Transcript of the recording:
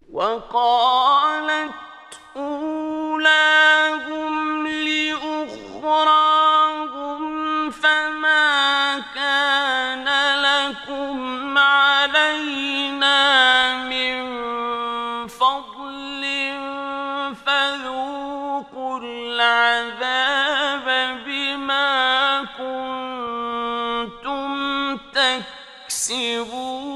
وقالت أولاهم لأخراهم فما كان لكم علينا من فضل فذوقوا العذاب بما كنتم تكسبون